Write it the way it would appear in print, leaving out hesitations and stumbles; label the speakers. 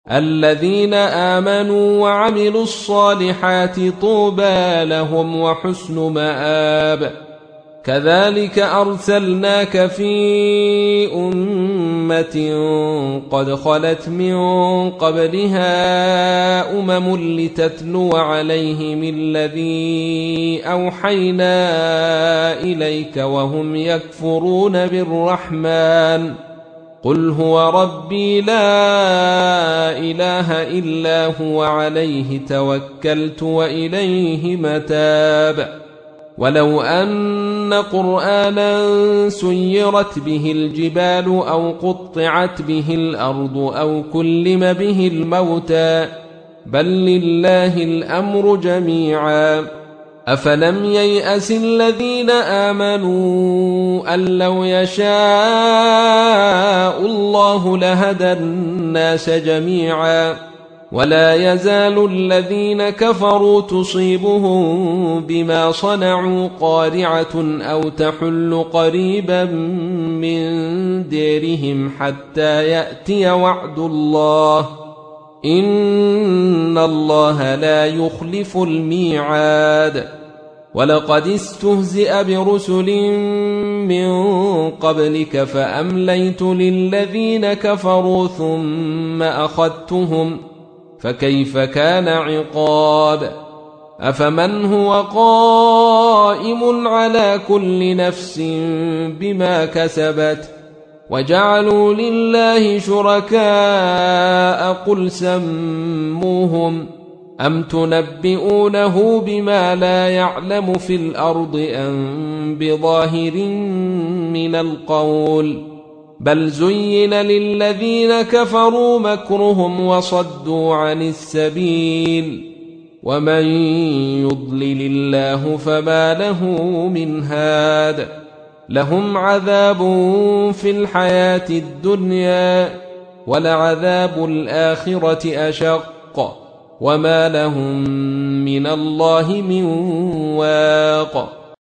Speaker 1: الذين آمنوا وعملوا الصالحات طوبى لهم وحسن مآب. كذلك أرسلناك في أمة قد خلت من قبلها لتتلو عليهم الذي أوحينا إليك وهم يكفرون بالرحمن. قل هو ربي لا إله إلا هو عليه توكلت وإليه متاب. ولو أن قرآنا سيرت به الجبال أو قطعت به الأرض أو كلم به الموتى بل لله الأمر جميعا. أفلم ييأس الذين آمنوا أن لو يشاء الله لهدى الناس جميعا. ولا يزال الذين كفروا تصيبهم بما صنعوا قارعة أو تحل قريبا من ديرهم حتى يأتي وعد الله إن الله لا يخلف الميعاد. ولقد استهزئ برسل من قبلك فأمليت للذين كفروا ثم أخذتهم فكيف كان عقاب. أفمن هو قائم على كل نفس بما كسبت وجعلوا لله شركاء قل سموهم أم تنبئونه بما لا يعلم في الأرض أم بظاهر من القول بل زين للذين كفروا مكرهم وصدوا عن السبيل ومن يضلل الله فما له من هاد. لهم عذاب في الحياة الدنيا ولعذاب الآخرة أشق وما لهم من الله من واق.